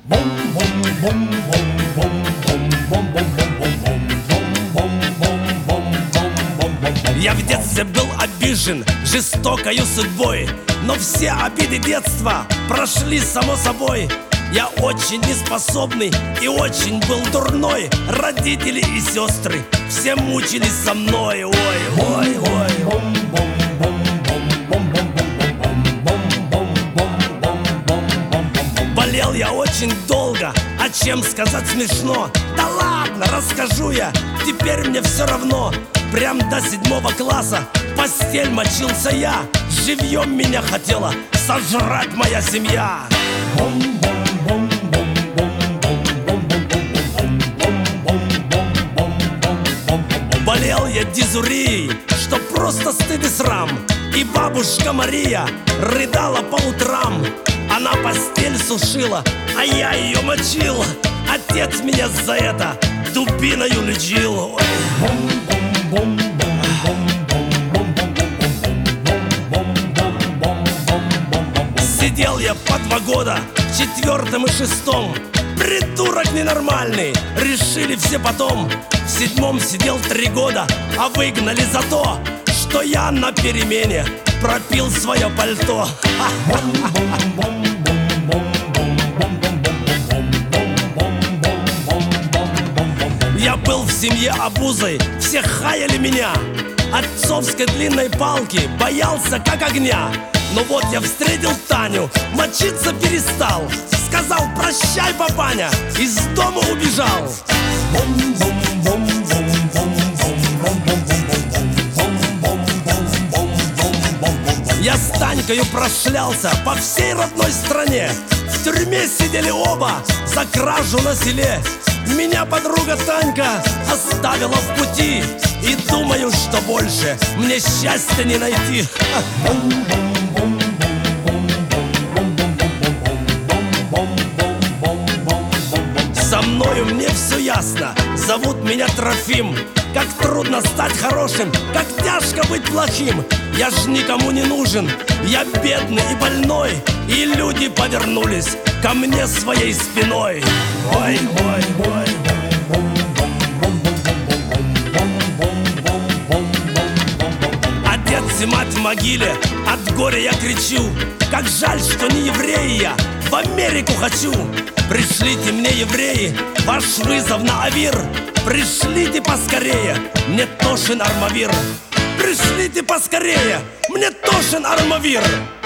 Я в детстве был обижен жестокою судьбой, но все обиды детства прошли само собой. Я очень неспособный и очень был дурной. Родители и сестры все мучились со мной. Ой, ой, ой. Болел я очень долго, а чем сказать смешно? Да ладно, расскажу я, теперь мне все равно. Прям до 7 класса в постель мочился я. Живьем меня хотела сожрать моя семья. Болел я дизурией, что просто стыд и срам. И бабушка Мария рыдала по утрам. Она постель сушила, а я ее мочил. Отец меня за это дубиною лечил. Сидел я по 2 года в 4-м и 6-м. Придурок ненормальный, решили все потом. В 7-м сидел 3 года, а выгнали за то, что я на перемене пропил свое пальто. Я был в семье обузой, все хаяли меня. Отцовской длинной палки боялся как огня. Но вот я встретил Таню, мочиться перестал. Сказал: прощай, папаня, из дома убежал. Я с Танькою прошлялся по всей родной стране. В тюрьме сидели оба за кражу на селе. Меня подруга Танька оставила в пути, и думаю, что больше мне счастья не найти. Со мною мне все ясно, зовут меня Трофим. Как трудно стать хорошим, как тяжко быть плохим. Я ж никому не нужен, я бедный и больной. И люди повернулись ко мне своей спиной. Ой, ой, ой. Отец и мать в могиле, от горя я кричу. Как жаль, что не еврей я, в Америку хочу. Пришлите мне, евреи, ваш вызов на Авир. Пришлите поскорее, мне тошен Армавир. Пришлите поскорее, мне тошен Армавир.